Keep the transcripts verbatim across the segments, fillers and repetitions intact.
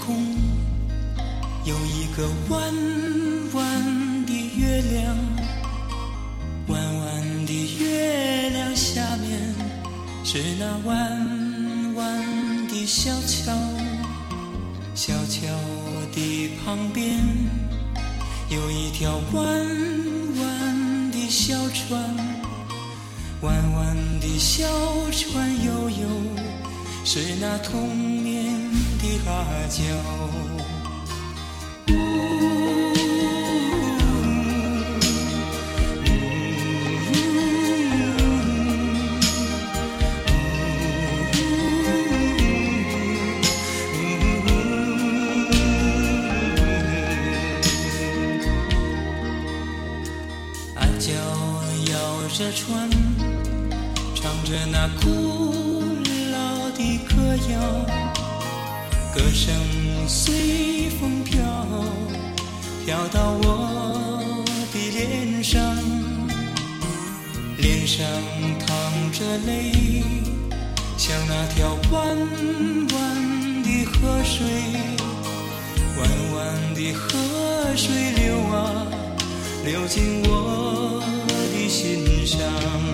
空，有一个弯弯的月亮，弯弯的月亮下面是那弯弯的小桥，小桥的旁边有一条弯弯的小船，弯弯的小船悠悠是那童年的阿娇。阿娇摇着船，唱着那古老的歌谣，歌声随风飘，飘到我的脸上，脸上淌着泪，像那条弯弯的河水，弯弯的河水流啊流进我的心上。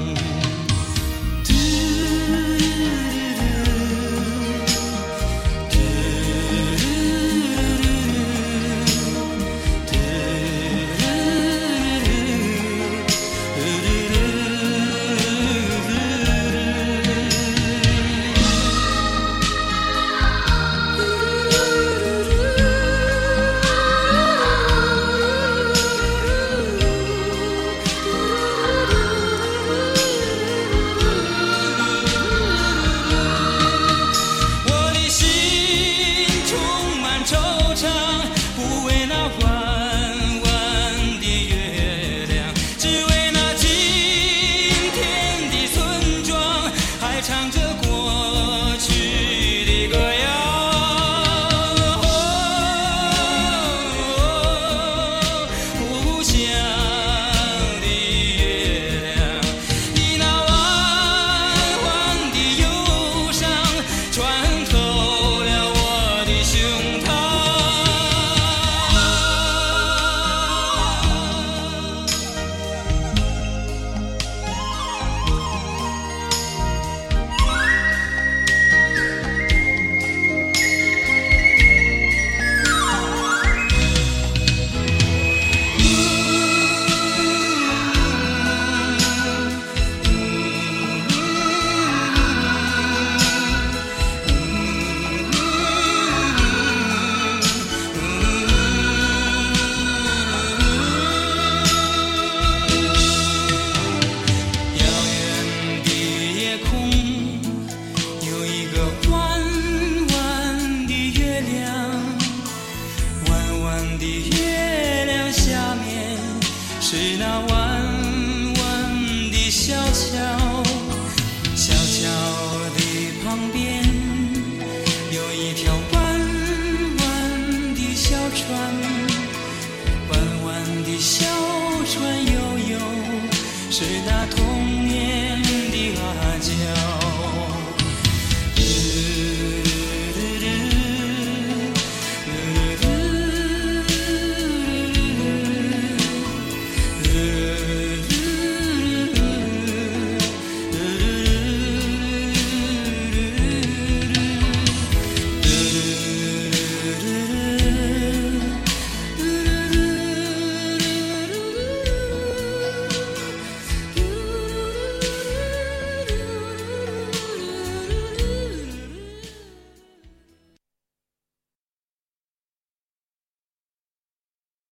是那弯弯的小桥，小桥的旁边有一条弯弯的小船，弯弯的小船悠悠是那